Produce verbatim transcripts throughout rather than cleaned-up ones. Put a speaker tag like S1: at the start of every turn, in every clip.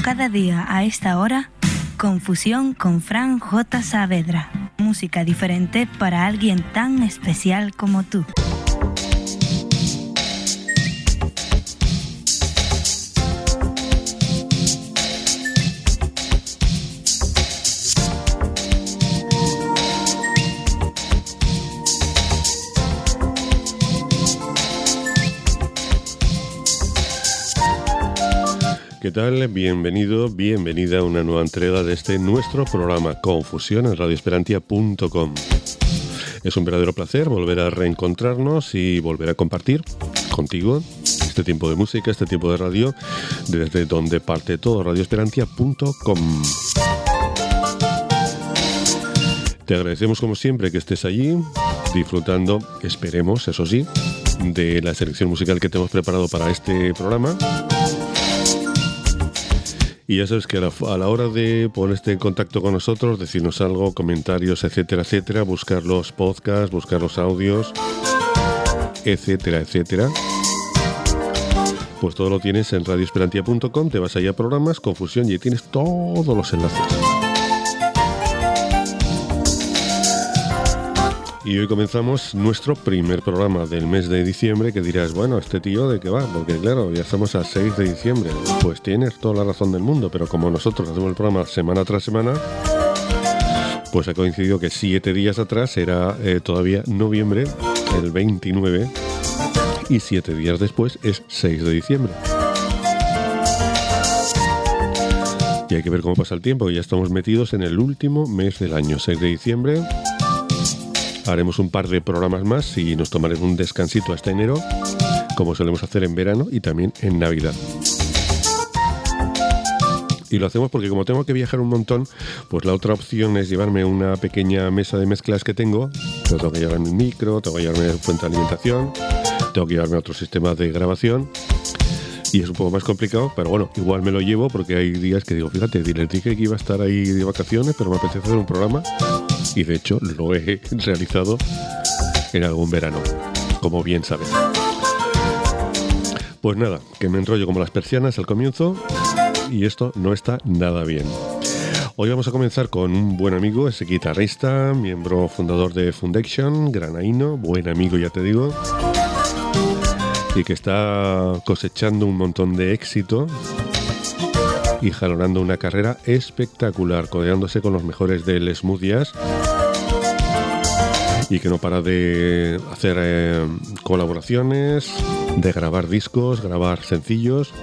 S1: cada día a esta hora, Confusión con Fran J. Saavedra. Música diferente para alguien tan especial como tú.
S2: ¿Qué tal? Bienvenido, bienvenida a una nueva entrega de este nuestro programa Confusión en radio esperantia punto com. Es un verdadero placer volver a reencontrarnos y volver a compartir contigo este tiempo de música, este tiempo de radio, desde donde parte todo, radio esperantia punto com. Te agradecemos como siempre que estés allí, disfrutando, esperemos, eso sí, de la selección musical que te hemos preparado para este programa. Y ya sabes que a la, a la hora de ponerte en contacto con nosotros, decirnos algo, comentarios, etcétera, etcétera, buscar los podcasts, buscar los audios, etcétera, etcétera, pues todo lo tienes en radio esperantia punto com, te vas allá a programas, Confusión, y tienes todos los enlaces. Y hoy comenzamos nuestro primer programa del mes de diciembre, que dirás, bueno, ¿este tío de qué va? Porque claro, ya estamos a seis de diciembre. Pues tienes toda la razón del mundo, pero como nosotros hacemos el programa semana tras semana, pues ha coincidido que siete días atrás era eh, todavía noviembre, el veintinueve, y siete días después es seis de diciembre. Y hay que ver cómo pasa el tiempo, ya estamos metidos en el último mes del año, seis de diciembre. Haremos un par de programas más y nos tomaremos un descansito hasta enero, como solemos hacer en verano y también en Navidad. Y lo hacemos porque como tengo que viajar un montón, pues la otra opción es llevarme una pequeña mesa de mezclas que tengo. Pero tengo que llevarme un micro, tengo que llevarme fuente de alimentación, tengo que llevarme otro sistema de grabación. Y es un poco más complicado, pero bueno, igual me lo llevo porque hay días que digo, fíjate, les dije que iba a estar ahí de vacaciones, pero me apetece hacer un programa. Y de hecho lo he realizado en algún verano, como bien sabes. Pues nada, que me enrollo como las persianas al comienzo y esto no está nada bien. Hoy vamos a comenzar con un buen amigo, es guitarrista, miembro fundador de Fundaction, granaíno, buen amigo ya te digo, y que está cosechando un montón de éxito y jalonando una carrera espectacular, codeándose con los mejores del smooth jazz, y que no para de hacer eh, colaboraciones, de grabar discos, grabar sencillos.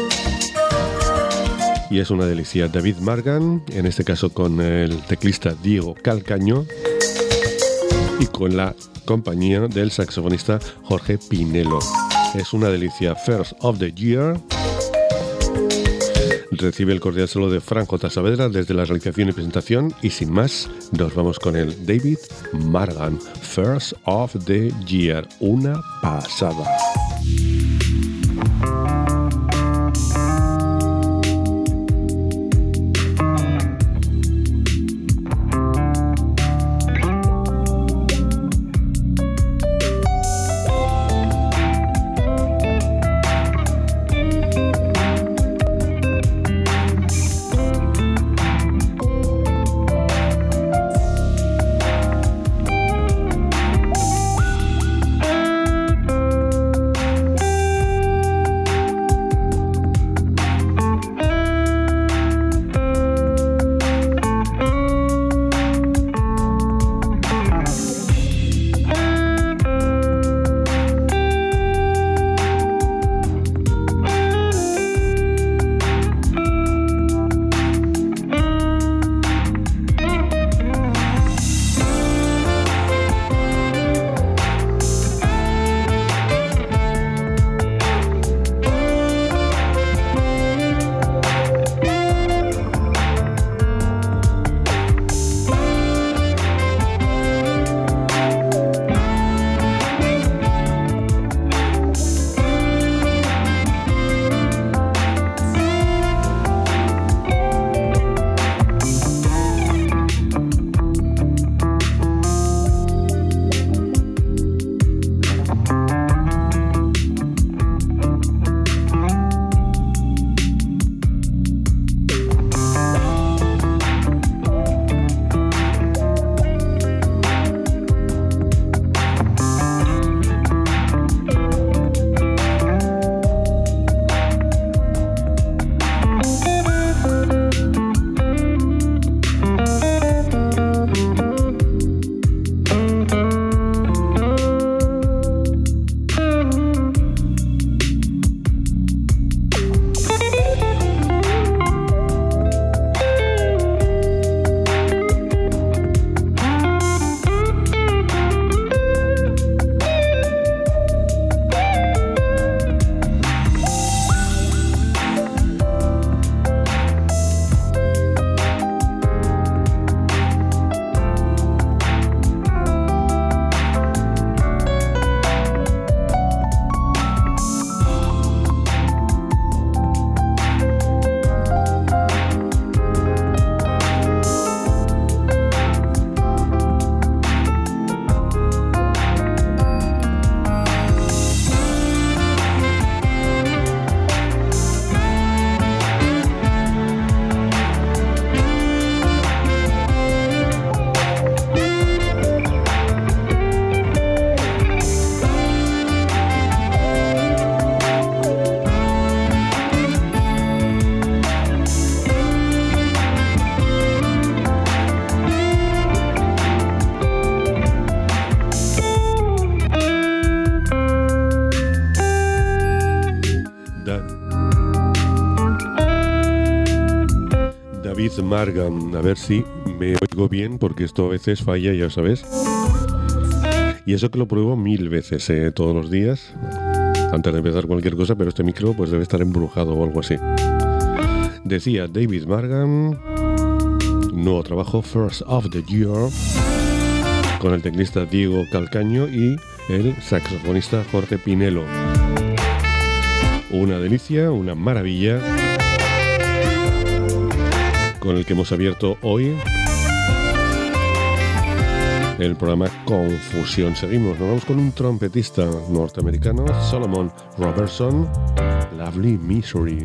S2: Y es una delicia. David Margan, en este caso con el teclista Diego Calcaño y con la compañía del saxofonista Jorge Pinelo. Es una delicia. First of the Year. Recibe el cordial saludo de Fran J. Saavedra desde la realización y presentación, y sin más nos vamos con el David Margan, First of the Year, una pasada. Margam. A ver si me oigo bien, porque esto a veces falla, ya sabes. Y eso que lo pruebo mil veces, eh, todos los días, antes de empezar cualquier cosa, pero este micro pues debe estar embrujado o algo así. Decía David Margam, nuevo trabajo, First of the Year, con el teclista Diego Calcaño y el saxofonista Jorge Pinelo. Una delicia, una maravilla, con el que hemos abierto hoy el programa Confusión. Seguimos, nos vamos con un trompetista norteamericano, Solomon Robertson, Lovely Misery.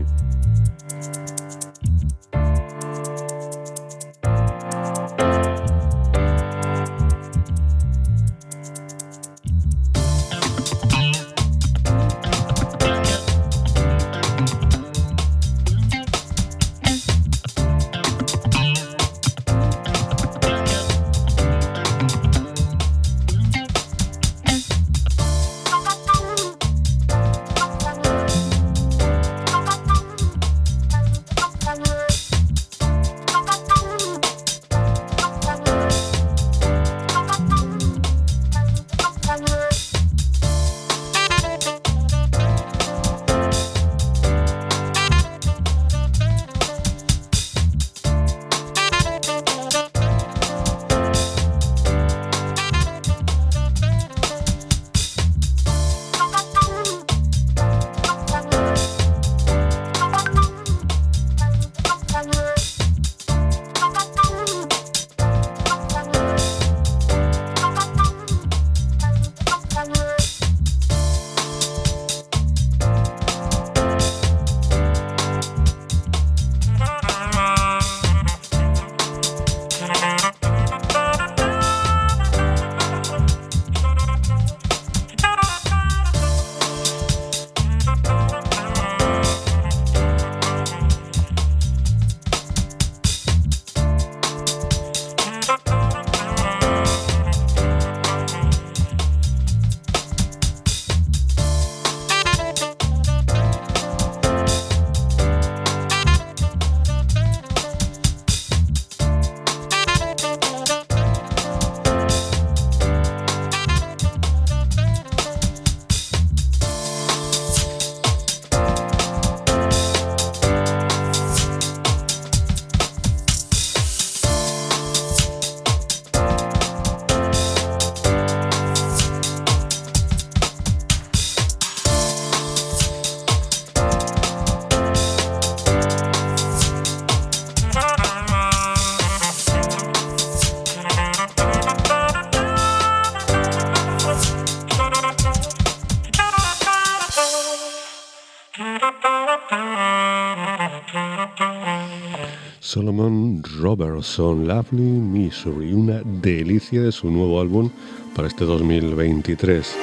S2: Solomon Robertson, Lovely Misery, una delicia de su nuevo álbum para este dos mil veintitrés.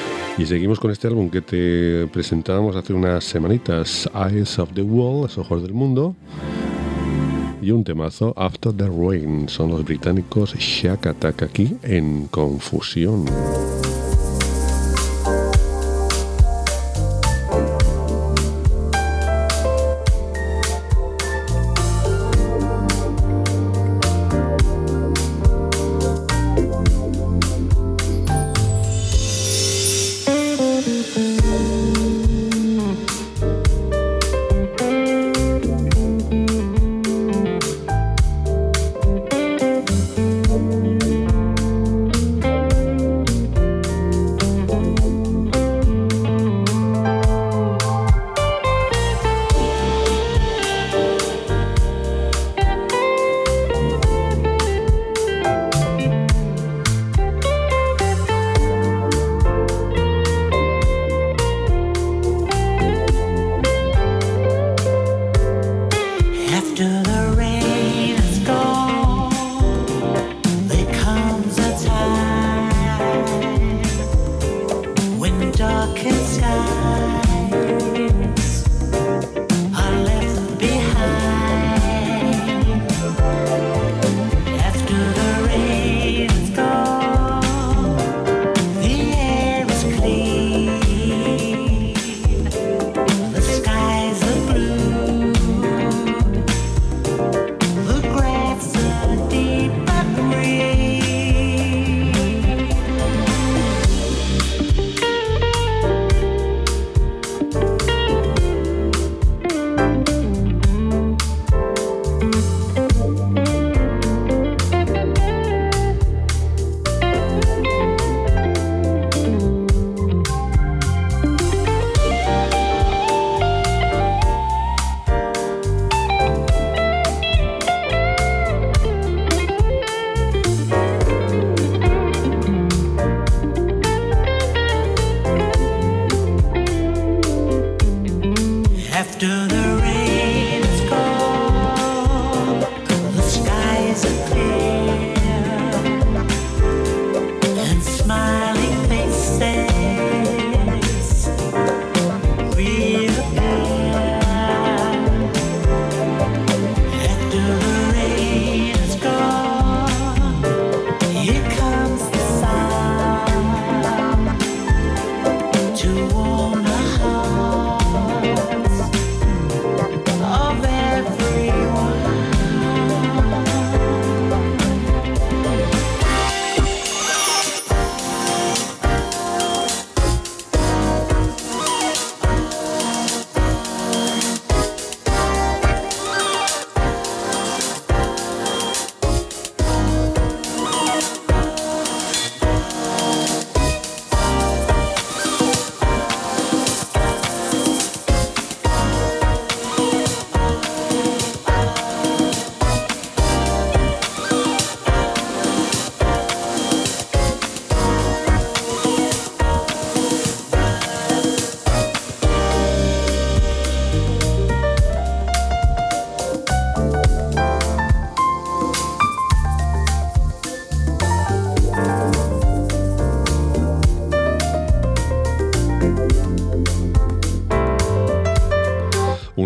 S2: Y seguimos con este álbum que te presentábamos hace unas semanitas, Eyes of the World, Los Ojos del Mundo, y un temazo, After the Rain. Son los británicos Shack Attack aquí en Confusión.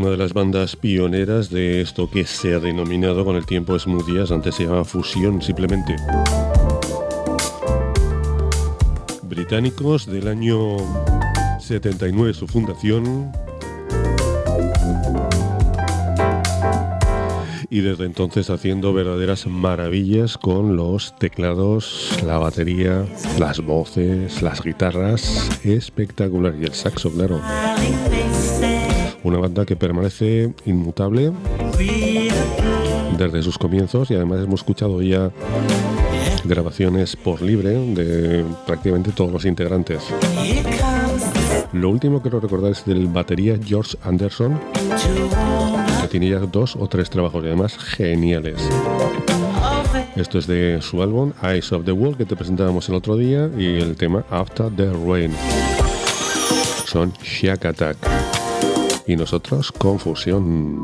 S2: una de las bandas pioneras de esto que se ha denominado con el tiempo smooth jazz, antes se llamaba fusión simplemente. Británicos, del año setenta y nueve su fundación, y desde entonces haciendo verdaderas maravillas con los teclados, la batería, las voces, las guitarras, espectacular, y el saxo, claro. Una banda que permanece inmutable desde sus comienzos, y además hemos escuchado ya grabaciones por libre de prácticamente todos los integrantes. Lo último que quiero recordar es del batería George Anderson, que tiene ya dos o tres trabajos y además geniales. Esto es de su álbum Eyes of the World, que te presentábamos el otro día, y el tema After the Rain. Son Shack Attack. Y nosotros, Confusión.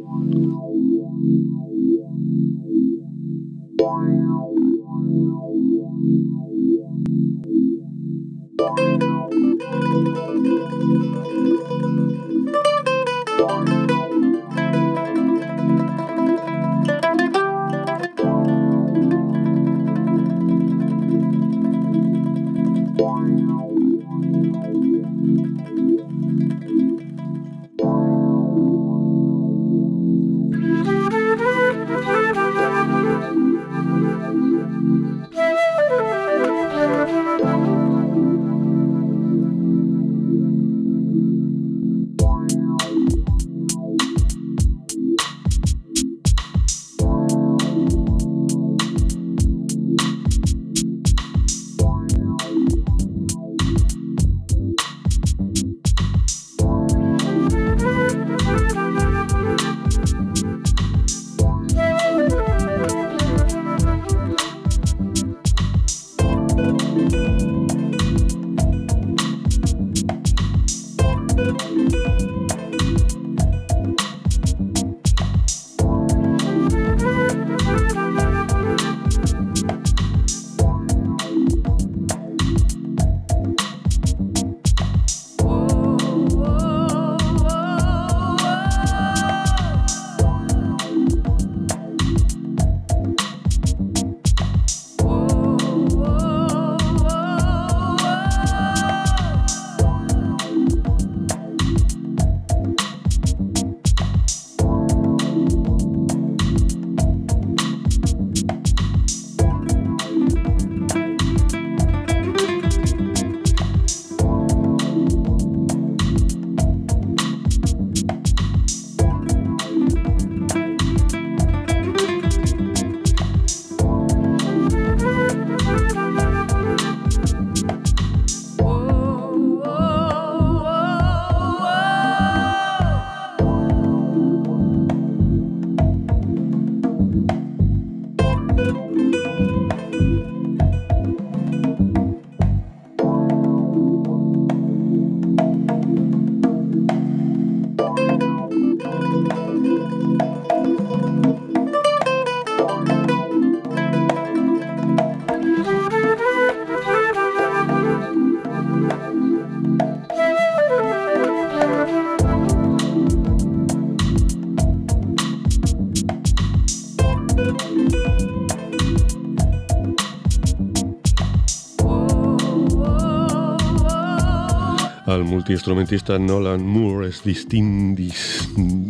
S2: Al multiinstrumentista Nolan Moore es distin, dis,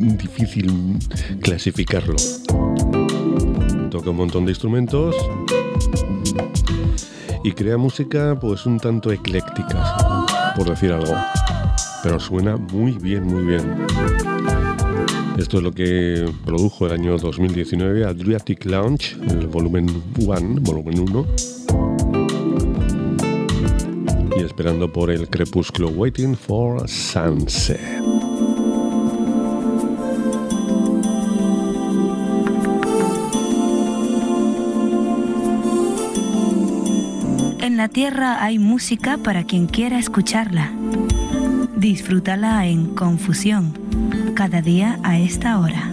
S2: difícil clasificarlo. Toca un montón de instrumentos y crea música pues un tanto ecléctica, por decir algo, pero suena muy bien, muy bien. Esto es lo que produjo el año dos mil diecinueve Adriatic Lounge, el volumen uno, volumen uno. Y esperando por el crepúsculo, Waiting for Sunset.
S1: En la tierra hay música para quien quiera escucharla. Disfrútala en Confusión, cada día a esta hora.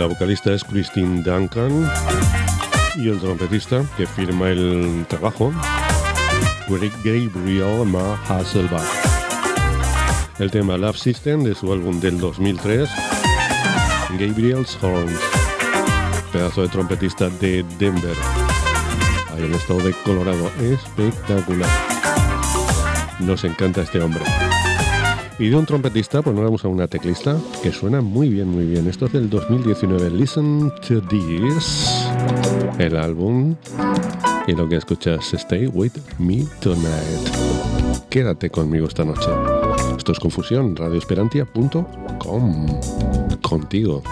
S2: La vocalista es Christine Duncan y el trompetista que firma el trabajo, Gabriel Ma Hasselbach. El tema Love System de su álbum del dos mil tres, Gabriel's Horns. Pedazo de trompetista de Denver, ahí en el estado de Colorado. Espectacular. Nos encanta este hombre. Y de un trompetista, pues nos vamos a una teclista que suena muy bien, muy bien. Esto es del dos mil diecinueve. Listen to This, el álbum. Y lo que escuchas, Stay With Me Tonight. Quédate conmigo esta noche. Esto es Confusión, radioesperantia punto com. Contigo.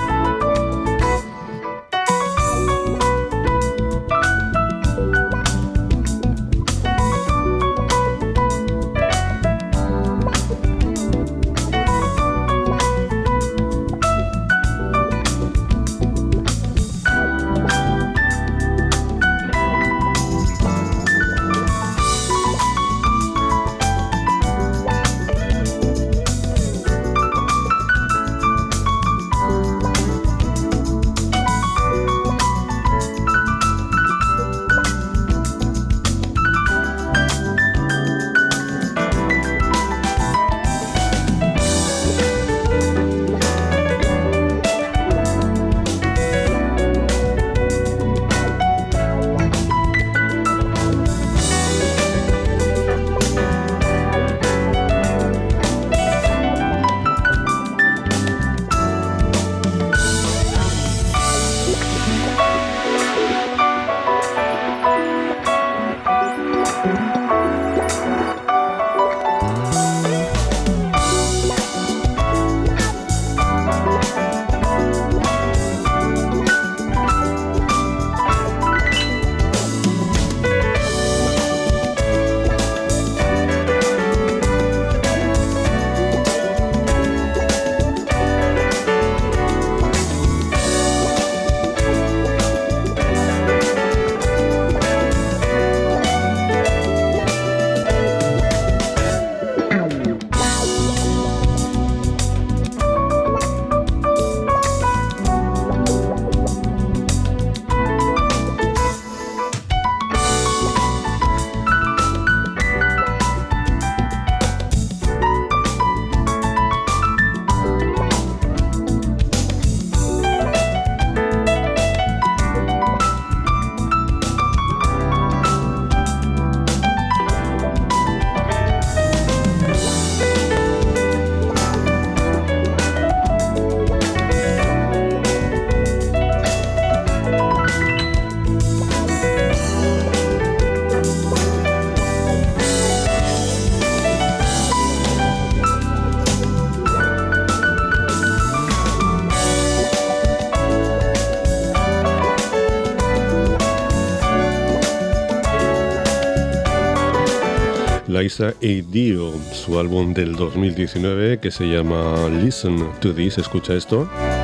S2: Liza A. Dio, su álbum del dos mil diecinueve que se llama Listen to This, escucha esto.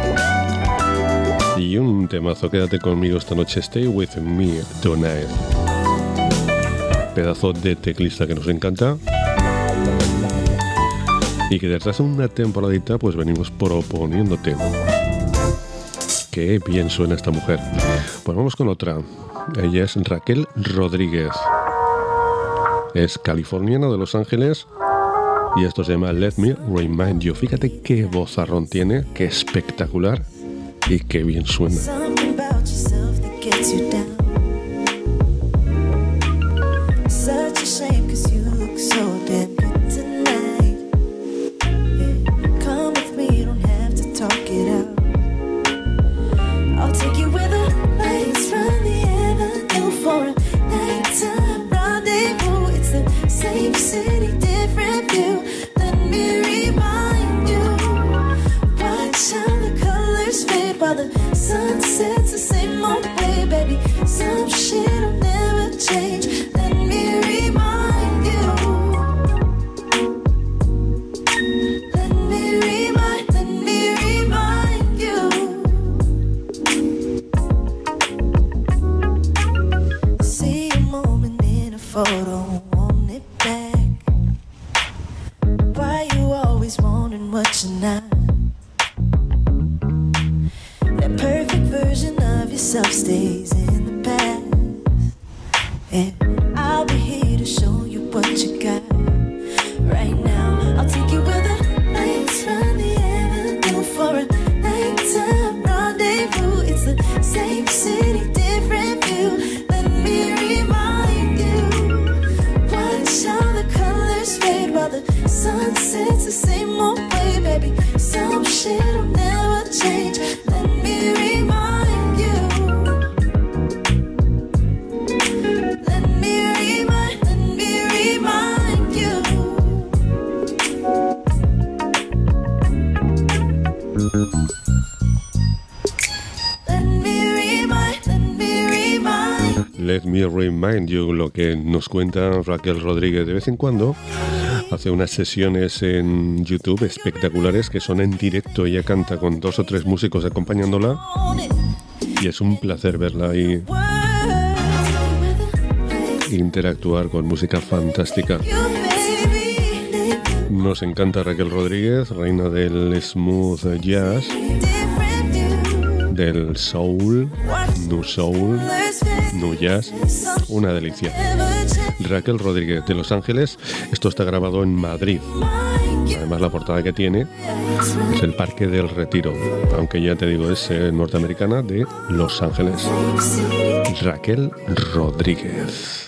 S2: Y un temazo, quédate conmigo esta noche, Stay With Me Tonight. Pedazo de teclista que nos encanta. Y que detrás de una temporadita pues venimos proponiéndote. Qué bien suena esta mujer. Pues vamos con otra. Ella es Raquel Rodríguez. Es californiana de Los Ángeles y esto se llama Let Me Remind You. Fíjate qué vozarrón tiene, qué espectacular y qué bien suena.
S3: That perfect yourself stays in the past. And I'll be here to show you what you got. Right now, I'll take you where the lights run the avenue for a nighttime rendezvous. It's the same city, different view. Let me remind you. Watch all the colors fade while the sun sets the same old way, baby. Some shit'll never change. Let me remind you. Let me remind, let me remind you. Let me remind, let me remind.
S2: Let me remind you, lo que nos cuenta Raquel Rodríguez de vez en cuando. Hace unas sesiones en YouTube espectaculares que son en directo. Ella canta con dos o tres músicos acompañándola y es un placer verla ahí interactuar con música fantástica. Nos encanta Raquel Rodríguez, reina del smooth jazz, del soul, nu soul, nu jazz, una delicia. Raquel Rodríguez de Los Ángeles, esto está grabado en Madrid. Además la portada que tiene es el Parque del Retiro, aunque ya te digo es eh, norteamericana de Los Ángeles. Raquel Rodríguez.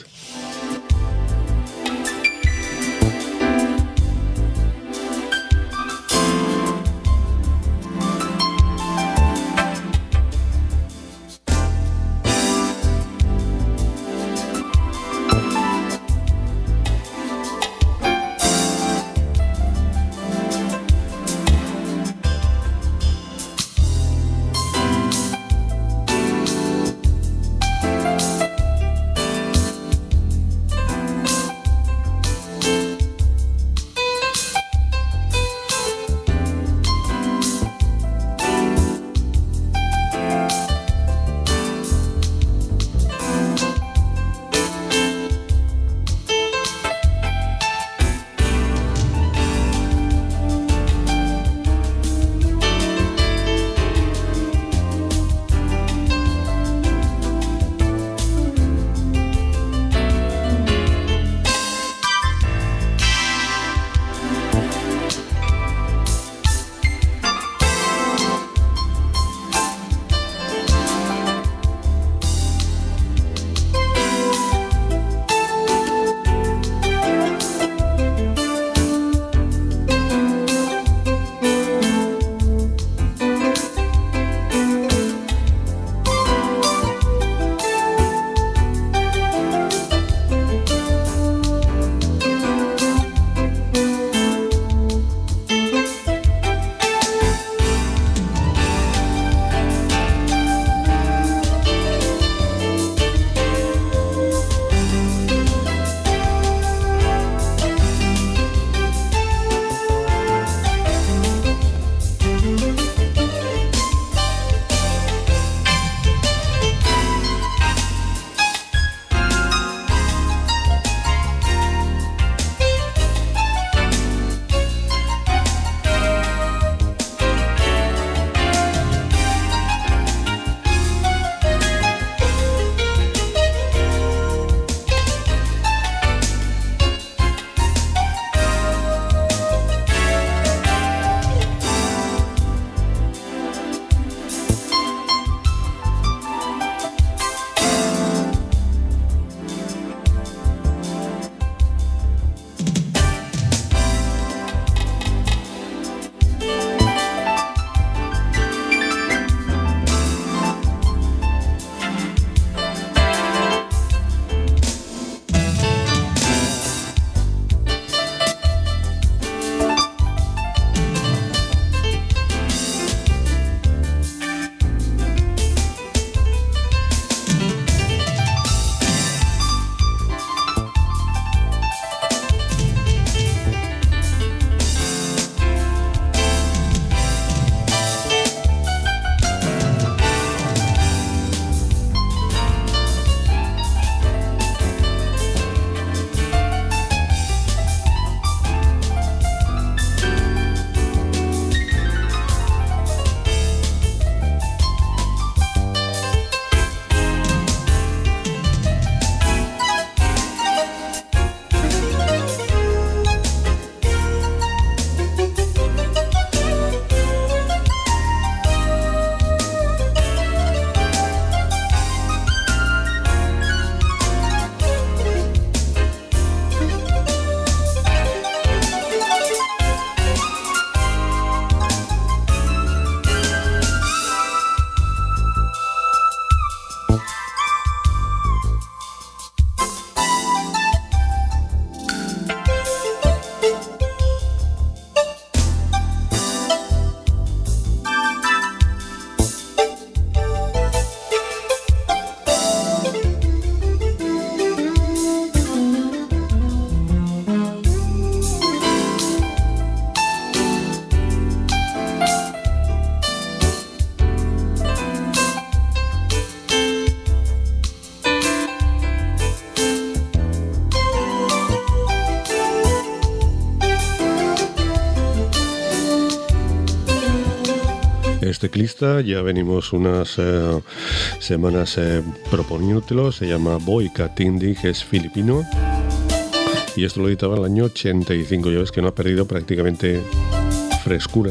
S2: teclista, ya venimos unas eh, semanas eh, proponiéndotelo, se llama Boyka Tindik, es filipino y esto lo editaba en el año ochenta y cinco, ya ves que no ha perdido prácticamente frescura,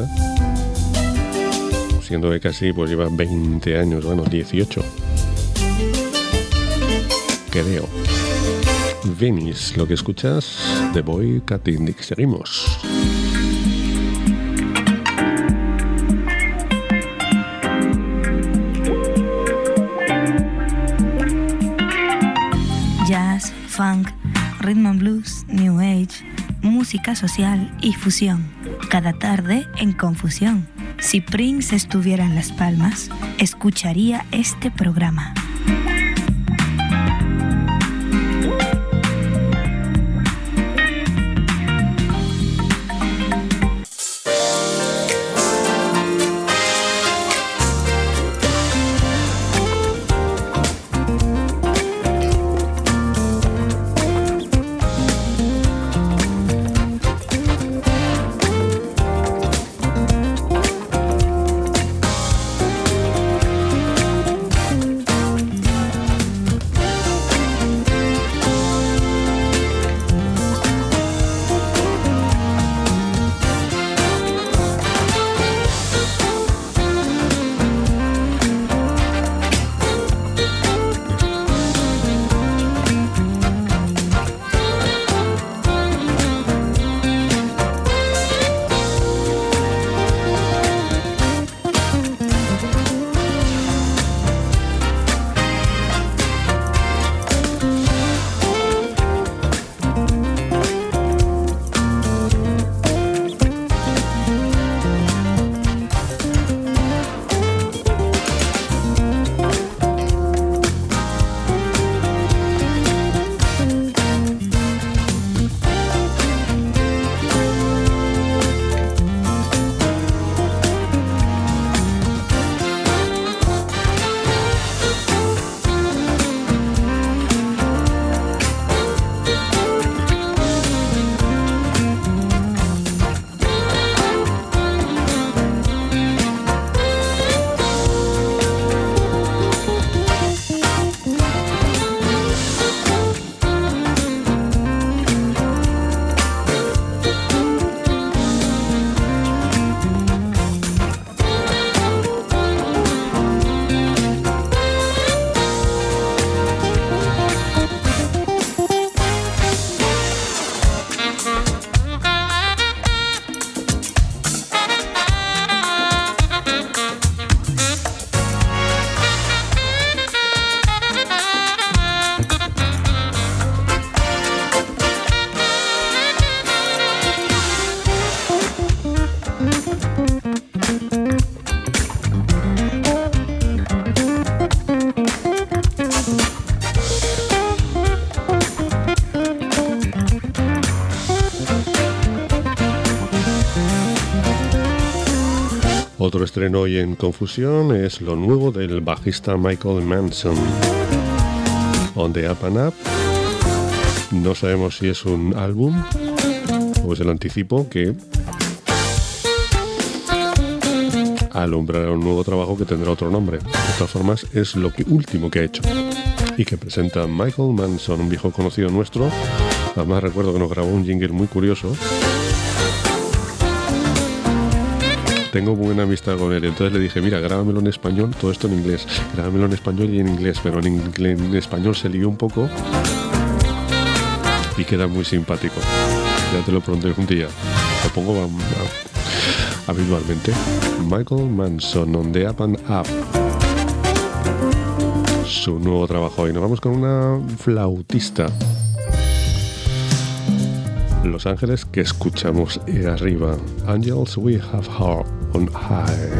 S2: siendo que casi pues lleva veinte años, bueno, dieciocho, creo. Venice, lo que escuchas de Boyka Tindik. Seguimos.
S1: Jazz, funk, rhythm and blues, new age, música social y fusión. Cada tarde en Confusión. Si Prince estuviera en Las Palmas, escucharía este programa.
S2: Otro estreno hoy en Confusión es lo nuevo del bajista Michael Manson. On the Up and Up. No sabemos si es un álbum o es el anticipo que alumbrará un nuevo trabajo que tendrá otro nombre. De todas formas, es lo que último que ha hecho y que presenta Michael Manson, un viejo conocido nuestro. Además recuerdo que nos grabó un jingle muy curioso. Tengo buena amistad con él, entonces le dije, mira, grábamelo en español, todo esto en inglés, grábamelo en español y en inglés, pero en, inglés, en español se lió un poco y queda muy simpático. Ya te lo pronto un día, lo pongo a, a, habitualmente. Michael Manson, On the Up and Up, su nuevo trabajo. Y nos vamos con una flautista. Los ángeles que escuchamos arriba. Angels we have heard on high.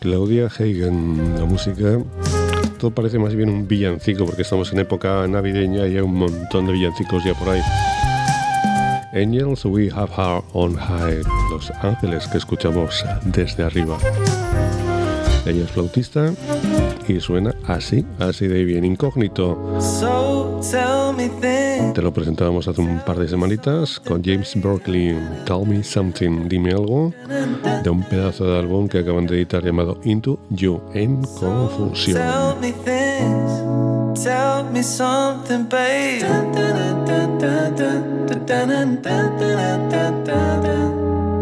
S2: Claudia Hagen. La música, todo parece más bien un villancico porque estamos en época navideña y hay un montón de villancicos ya por ahí. Angels We Have Her on High, los ángeles que escuchamos desde arriba. Ella es flautista y suena así, así de bien. Incógnito.
S4: So tell me things.
S2: Te lo presentábamos hace un par de semanitas con James Berkeley. Tell Me Something, dime algo, de un pedazo de álbum que acaban de editar llamado Into You, en Confusión.
S4: Tell me things. Tell me something, babe. Dun, dun, dun, dun, dun, dun, dun, dun, dun, dun, dun, dun.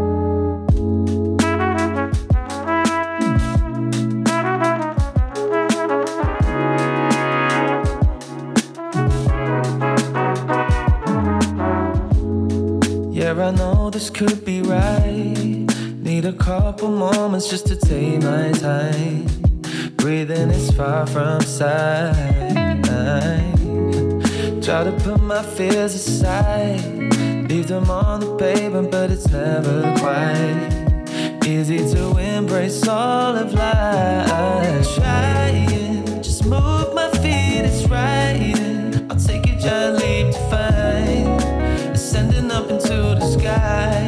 S4: Yeah, I know this could be right. Need a couple moments just to take my time. Breathing is far from sight. Try to put my fears aside, leave them on the pavement, but it's never quite easy to embrace all of life. Trying, just move my feet, it's right. I'll take a giant leap to find, ascending up into the sky.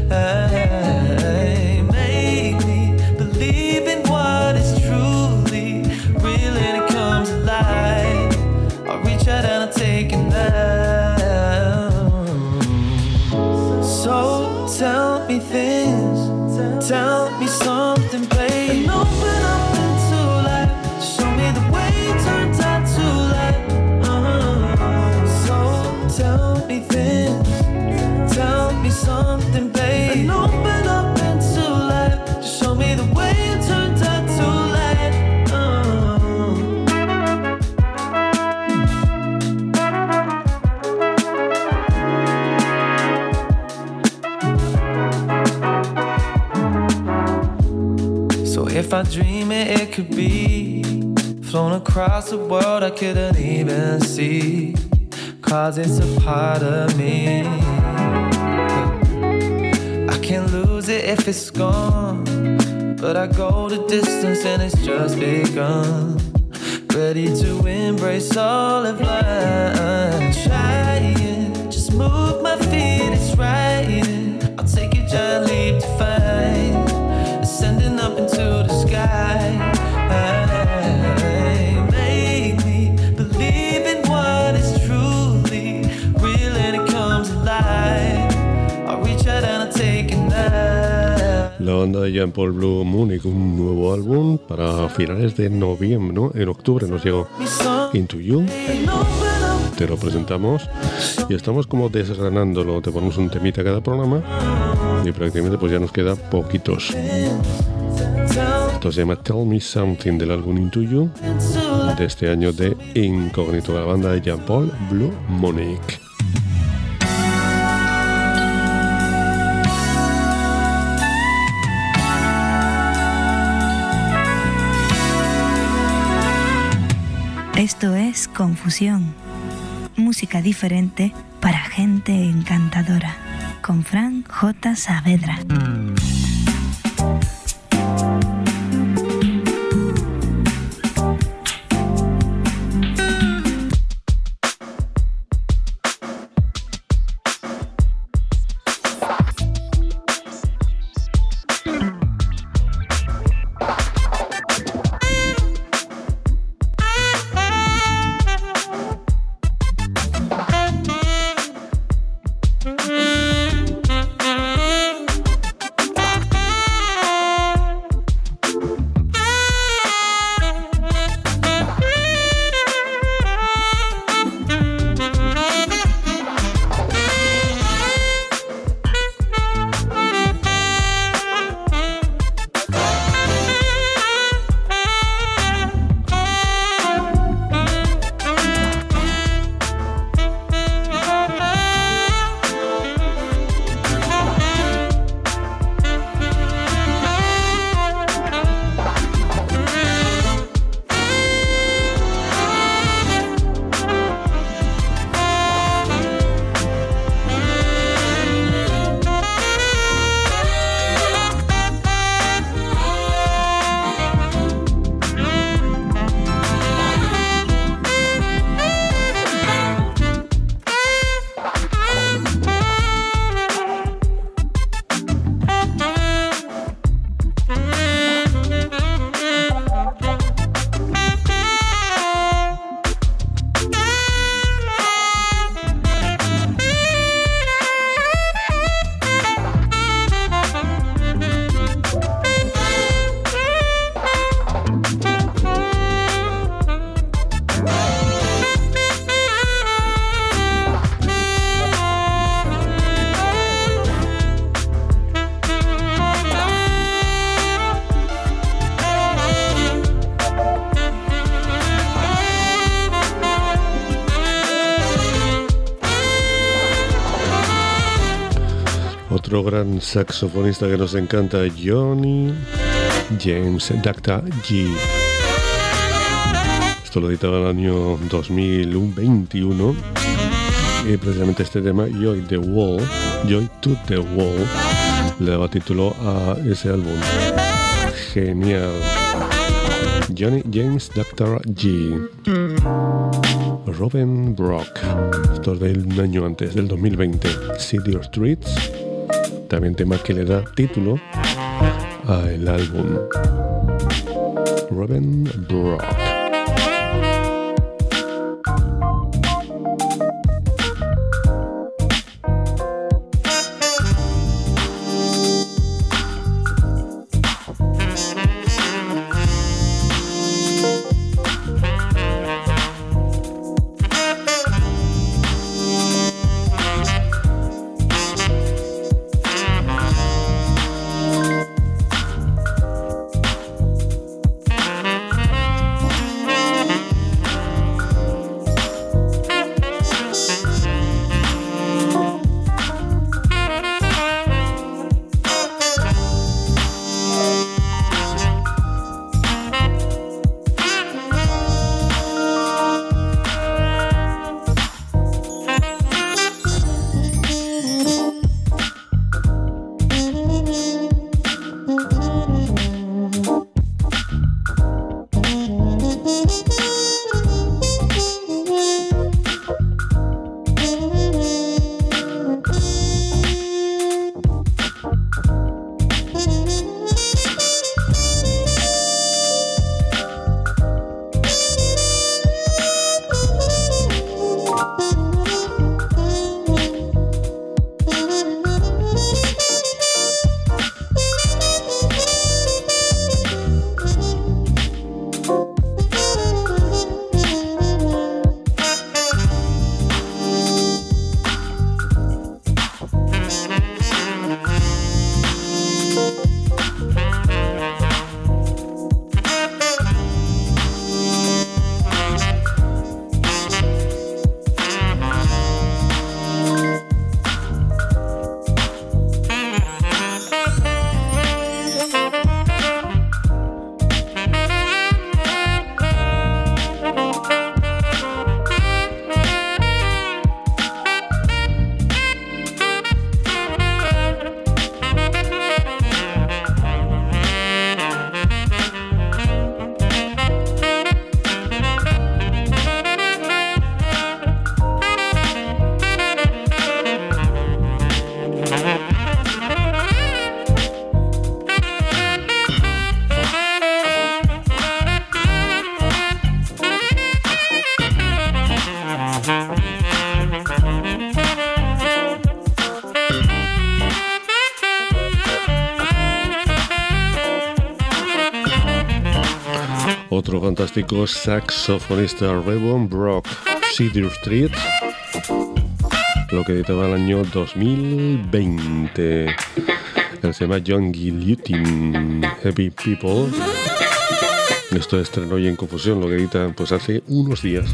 S4: Make me believe in what is truly real and it comes alive. I'll reach out and I'll take it now. So tell me things, tell me something, babe. And open up into life, show me the way turns out to life. uh, So tell me things, tell me something, babe. And open up into life, just show me the way it turns out to life. uh. So if I dream it, it could be flown across the world I couldn't even see, 'cause it's a part of me. I can't lose it if it's gone, but I go the distance and it's just begun. Ready to embrace all of life. Trying, just move my feet, it's right. I'll take a giant leap to find, ascending up into the sky. Make me believe in what is truly real and it comes alive. I'll reach out and I'll take it now.
S2: La banda de Jean-Paul Blue Munich, un nuevo álbum para finales de noviembre, ¿no? En octubre nos llegó Into You. Te lo presentamos y estamos como desgranándolo. Te ponemos un temita cada programa y prácticamente pues ya nos queda poquitos. Esto se llama Tell Me Something, del álbum Into You de este año de Incógnito, la banda de Jean-Paul Blue Munich.
S1: Esto es Confusión, música diferente para gente encantadora, con Fran J. Saavedra.
S2: otro gran saxofonista que nos encanta, Johnny James doctor G. Esto lo editaba el año dos mil veintiuno y precisamente este tema, Joy the Wall, Joy to the Wall, le daba título a ese álbum. Genial. Johnny James doctor G. Robin Brock, esto es de un año antes, del dos mil veinte. City Streets, también tema que le da título al álbum. Robin Brock. Otro fantástico saxofonista, Robin Brock, Cedar Street, lo que editaba el año dos mil veinte. Él se llama John Guillotin, Happy People. Esto estrenó hoy en Confusión, lo que edita pues hace unos días.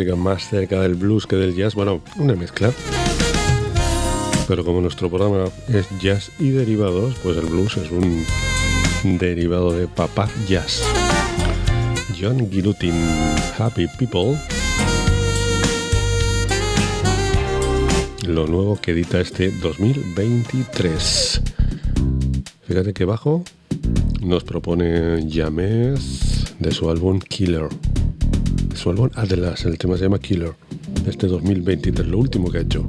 S2: música más cerca del blues que del jazz, bueno, una mezcla. Pero como nuestro programa es jazz y derivados, pues el blues es un derivado de papá jazz. John Guillotin, Happy People. Lo nuevo que edita este dos mil veintitrés. Fíjate que bajo nos propone Yamez de su álbum Killer. De su álbum Atlas, el tema se llama Killer. Este dos mil veintitrés, lo último que ha hecho.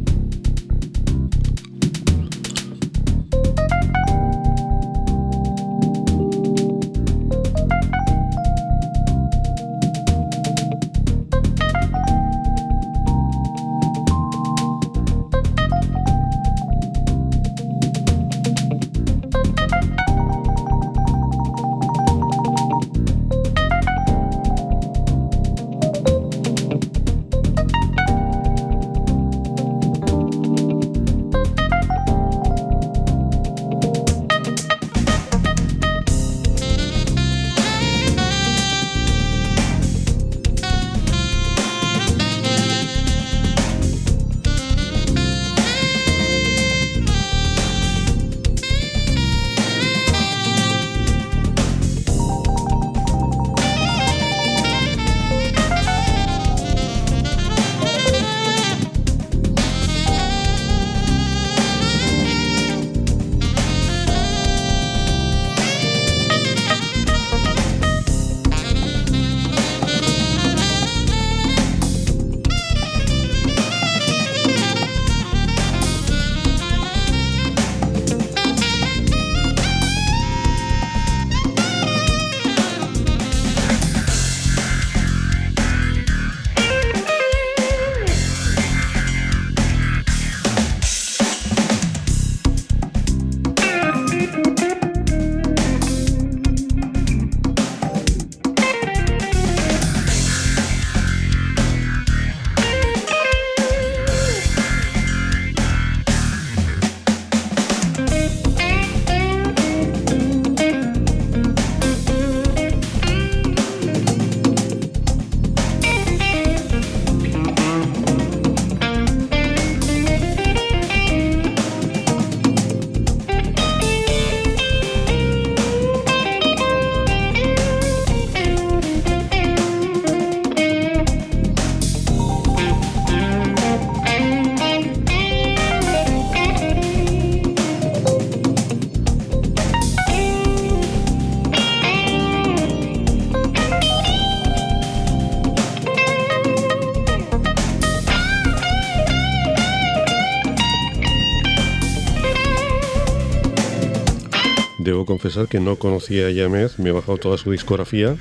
S2: Debo confesar que no conocía a Yamez, me he bajado toda su discografía,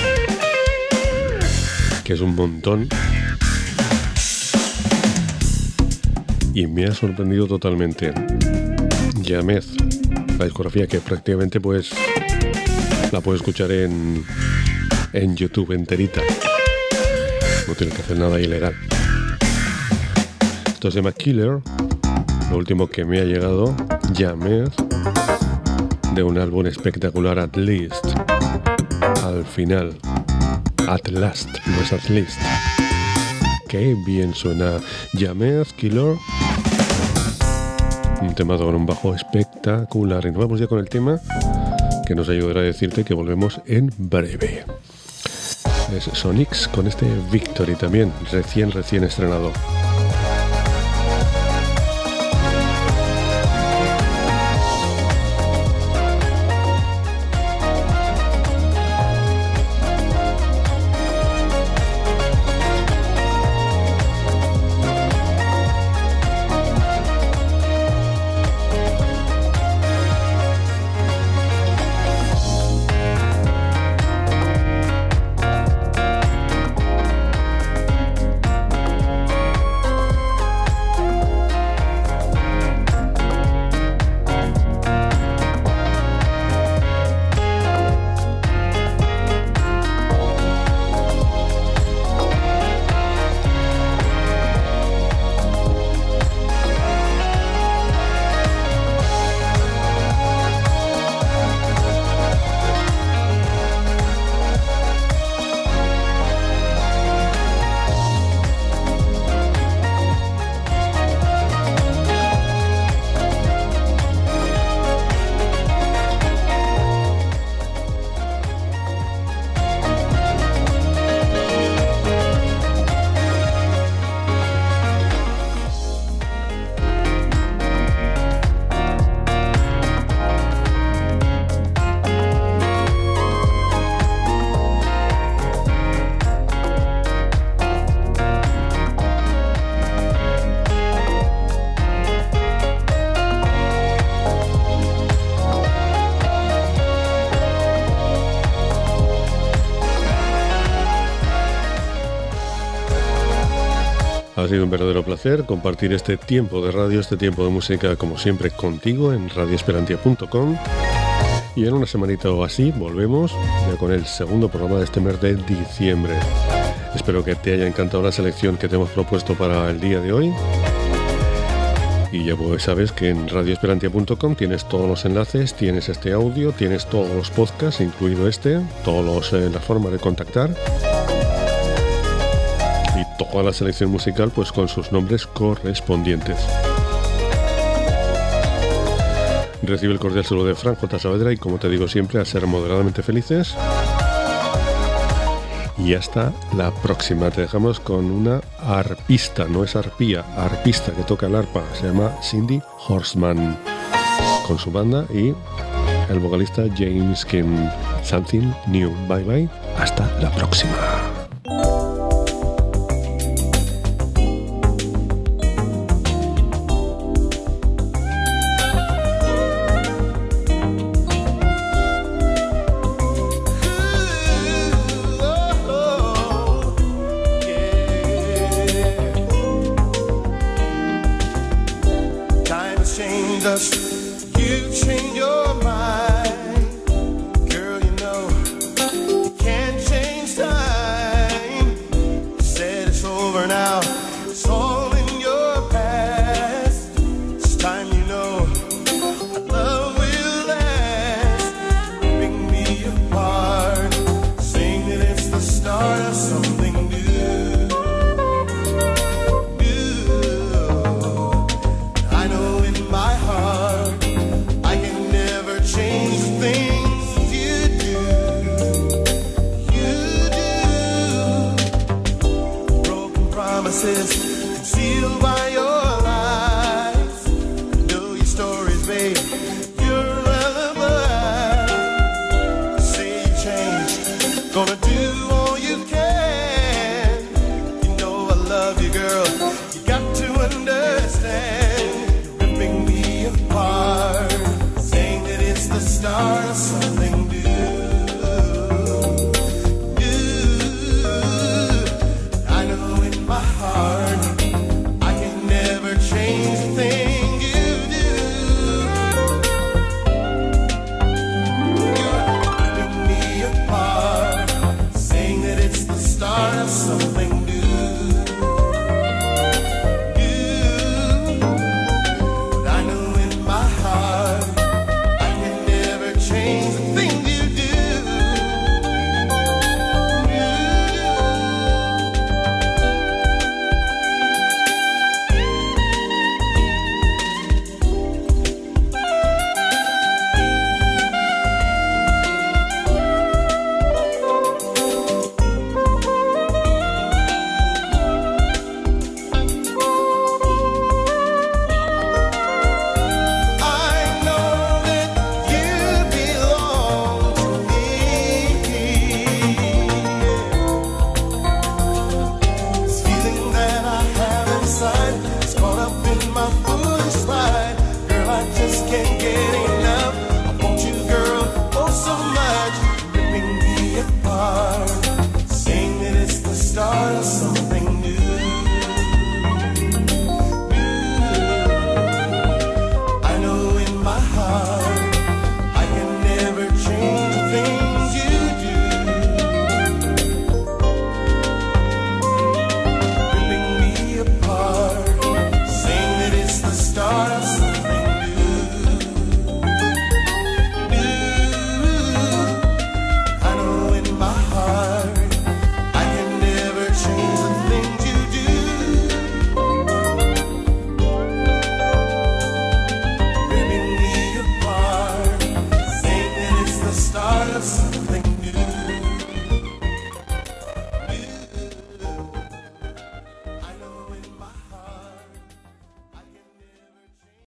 S2: que es un montón, y me ha sorprendido totalmente. Yamez, la discografía que prácticamente pues la puedes escuchar en, en YouTube enterita, no tienes que hacer nada ilegal. Esto se llama Killer, lo último que me ha llegado, Yamez, de un álbum espectacular, At Least. Al final, At Last, no es At Least. Qué bien suena Yamez, Killer. Un tema con un bajo espectacular. Y nos vamos ya con el tema que nos ayudará a decirte que volvemos en breve. Es Sonics con este Victory también, recién, recién estrenado. Ha sido un verdadero placer compartir este tiempo de radio, este tiempo de música, como siempre, contigo en radio esperantia punto com. Y en una semanita o así volvemos ya con el segundo programa de este mes de diciembre. Espero que te haya encantado la selección que te hemos propuesto para el día de hoy. Y ya pues sabes que en radio esperantia punto com tienes todos los enlaces, tienes este audio, tienes todos los podcasts, incluido este, todas eh, las formas de contactar. Y toda la selección musical pues con sus nombres correspondientes. Recibe el cordial saludo de Fran J. Saavedra y, como te digo siempre, a ser moderadamente felices. Y hasta la próxima. Te dejamos con una arpista, no es arpía, arpista que toca el arpa. Se llama Cindy Horstman, con su banda y el vocalista James Kim. Something New. Bye bye. Hasta la próxima.
S5: You've changed your mind, girl. You know you can't change time. You said it's over now, it's all in your past. It's time you know our love will last. Bring me apart, saying that it's the start of something new. Concealed by your lies. I know your stories, babe. You're irrelevant. Say you changed, gonna do